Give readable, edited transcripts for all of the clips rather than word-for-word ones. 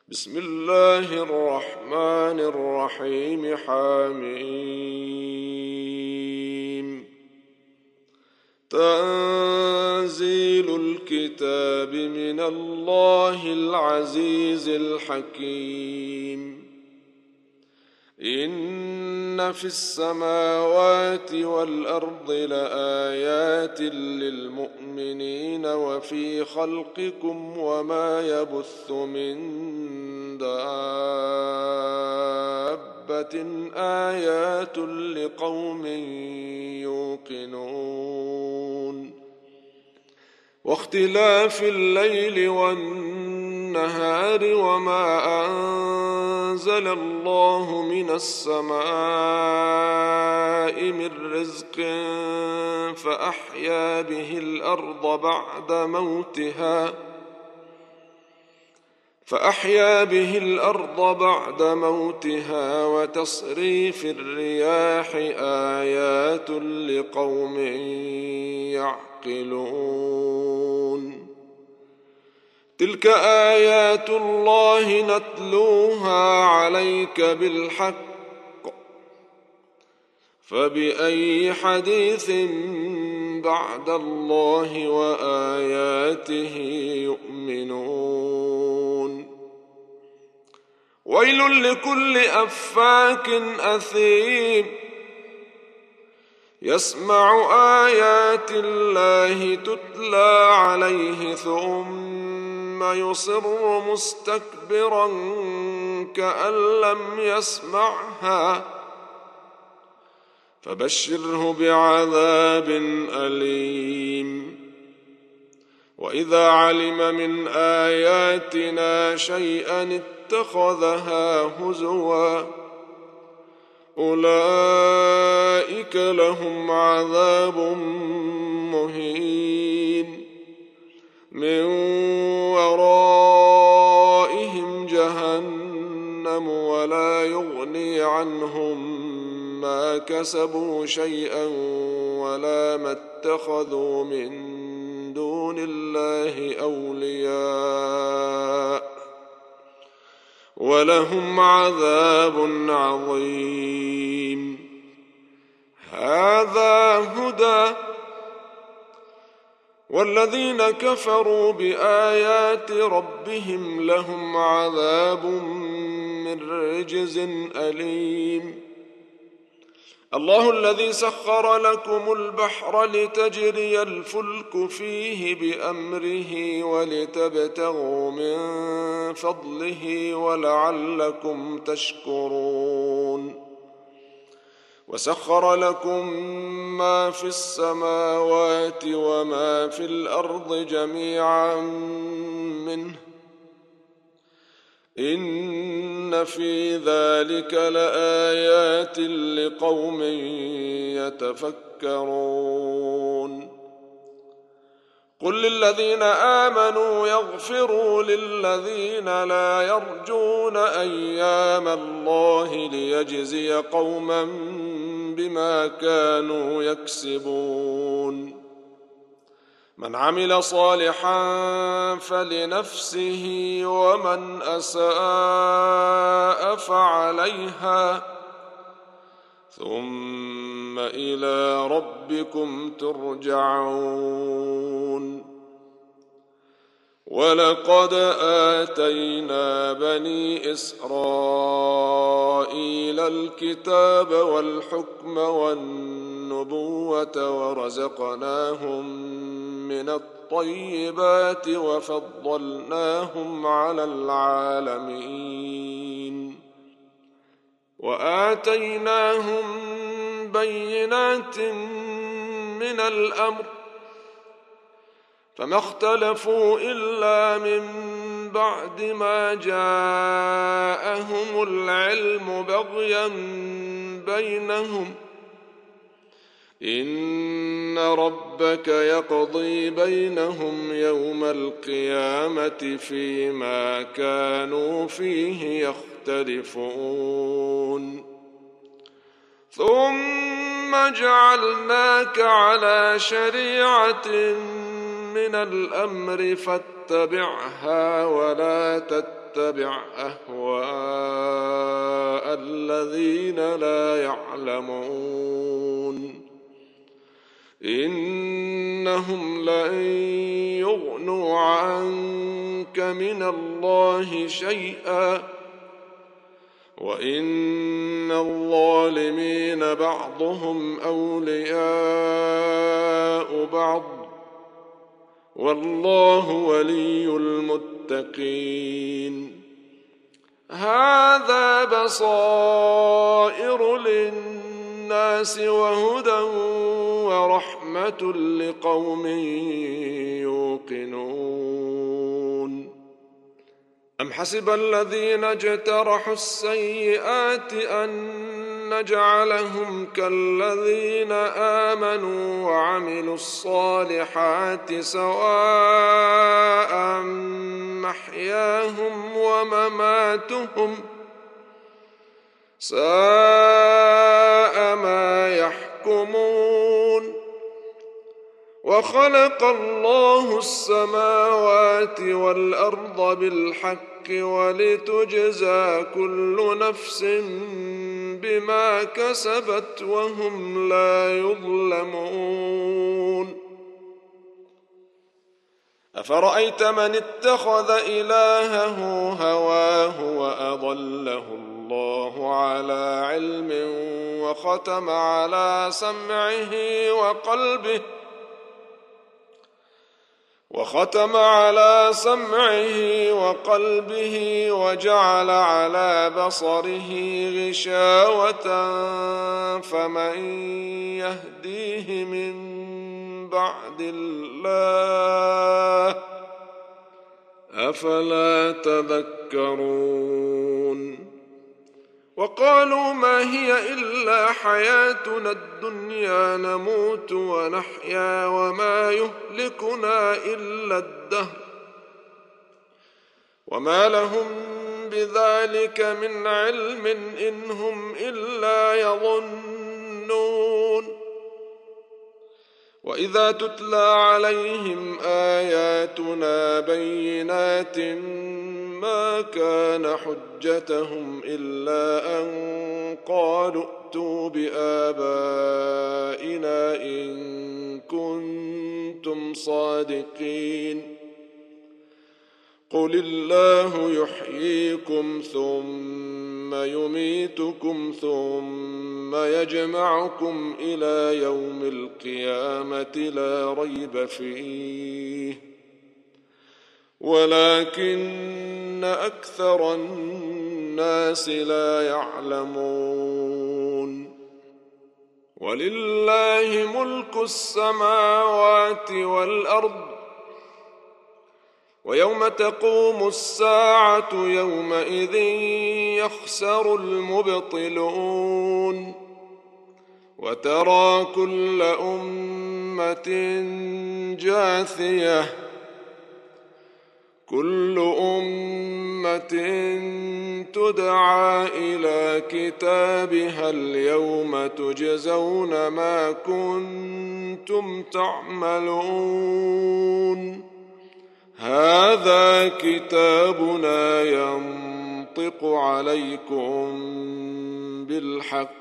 بسم الله الرحمن الرحيم. حميم. تنزيل الكتاب من الله العزيز الحكيم. إن في السماوات والأرض لآيات للمؤمنين وفي خلقكم وما يبث من دابة آيات لقوم يوقنون. واختلاف الليل والنهار وما أنزل الله من السماء من رزق فأحيا به الأرض بعد موتها وتصريف الرياح آيات لقوم يعقلون. تلك آيات الله نتلوها عليك بالحق، فبأي حديث بعد الله وآياته يؤمنون. ويل لكل أفاك أثيم يسمع آيات الله تتلى عليه ثم يصر مستكبرا كأن لم يسمعها، فبشره بعذاب أليم. وإذا علم من آياتنا شيئا اتخذها هزوا، أولئك لهم عذاب مهين، من ورائهم جهنم ولا يغني عنهم ما كسبوا شيئا ولا ما اتخذوا من دون الله أولياء، ولهم عذاب عظيم. هذا هدى، والذين كفروا بآيات ربهم لهم عذاب من رجز أليم. الله الذي سخر لكم البحر لتجري الفلك فيه بأمره ولتبتغوا من فضله ولعلكم تشكرون. وسخر لكم ما في السماوات وما في الأرض جميعا منه، إن في ذلك لآيات لقوم يتفكرون. قل للذين آمنوا يغفروا للذين لا يرجون أيام الله ليجزي قوما بما كانوا يكسبون. من عمل صالحا فلنفسه ومن أساء فعليها، ثم إلى ربكم ترجعون. ولقد آتينا بني إسرائيل الكتاب والحكم والنبوة ورزقناهم من الطيبات وفضلناهم على العالمين، وآتيناهم بينات من الأمر، فما اختلفوا إلا من بعد ما جاءهم العلم بغيا بينهم. إن ربك يقضي بينهم يوم القيامة فيما كانوا فيه يختلفون. ثم جعلناك على شريعة من الأمر فاتبعها ولا تتبع تتبع أهواء الذين لا يعلمون إنهم لن يغنوا عنك من الله شيئا وإن الظالمين بعضهم أولياء بعض والله ولي المتقين هذا بصائر للناس وهدى ورحمة لقوم يوقنون أم حسب الذين اجترحوا السيئات أن نجعلهم كالذين آمنوا وعملوا الصالحات سواء محياهم ومماتهم ساء ما يحكمون وخلق الله السماوات والأرض بالحق ولتجزى كل نفس بما كسبت وهم لا يظلمون أفرأيت من اتخذ إلهه هواه وأضله الله على علم وختم على سمعه وقلبه وجعل على بصره غشاوة فمن يهديه من بعد الله أفلا تذكرون وقالوا ما هي إلا حياتنا الدنيا نموت ونحيا وما يهلكنا إلا الدهر وما لهم بذلك من علم إن هم إلا يظنون وإذا تتلى عليهم آياتنا بينات ما كان حجتهم إلا أن قالوا ائتوا بآبائنا إن كنتم صادقين قل الله يحييكم ثم يميتكم ثم يجمعكم إلى يوم القيامة لا ريب فيه ولكن أكثر الناس لا يعلمون ولله ملك السماوات والأرض ويوم تقوم الساعة يومئذ يخسر المبطلون وترى كل أمة جاثية كل أمة تدعى إلى كتابها اليوم تجزون ما كنتم تعملون هذا كتابنا ينطق عليكم بالحق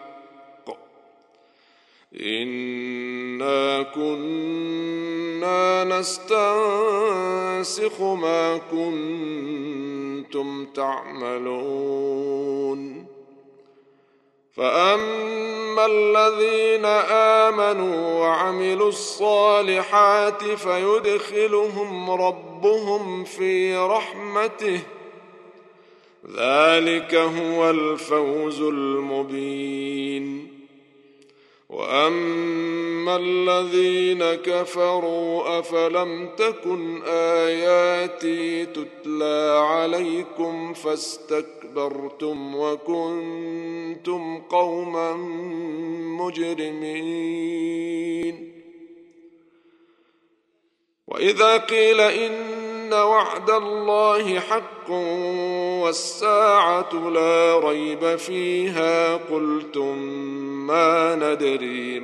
إنا كنا نستنسخ ما كنتم تعملون فأما الذين آمنوا وعملوا الصالحات فيدخلهم ربهم في رحمته ذلك هو الفوز المبين وأما الذين كفروا أفلم تكن آياتي تتلى عليكم فاستكبرتم وكنتم قوما مجرمين وإذا قيل إن وعد الله حق والساعة لا ريب فيها قلتم ما ندري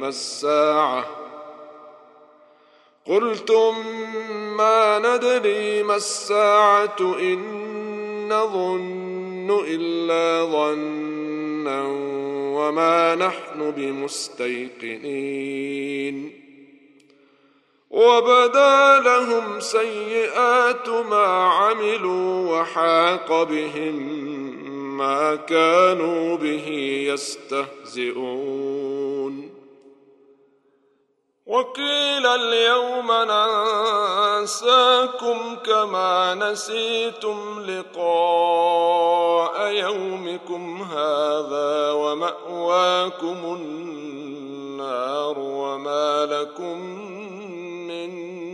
ما الساعة إن نظن إلا ظنا وما نحن بمستيقنين وبدا لهم سيئات ما عملوا وحاق بهم ما كانوا به يستهزئون وقيل اليوم ننساكم كما نسيتم لقاء يومكم هذا ومأواكم النار وما لكم من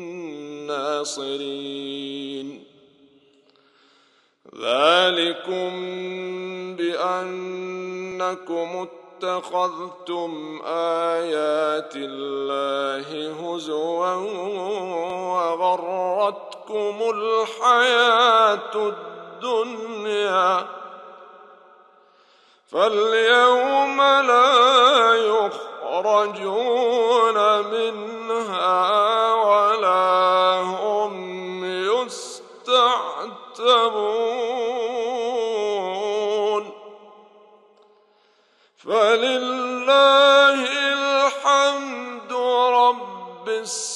ناصرين ذلكم بأنكم اتخذتم آيات الله هزوا وغرتكم الحياة الدنيا فاليوم لا يخرجون منها ولا هم يستعتبون فلله الحمد رب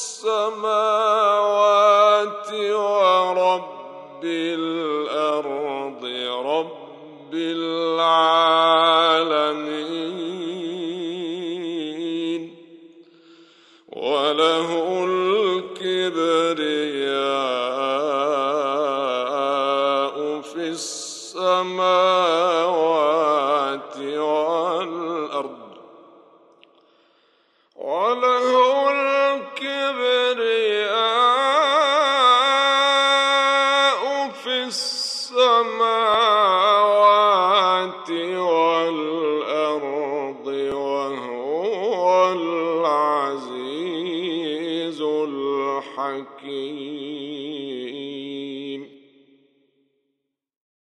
السماوات ورب الأرض رب العالمين وله الكبرياء في السماوات والأرض وله الكبرياء في السماوات والأرض وهو العزيز الحكيم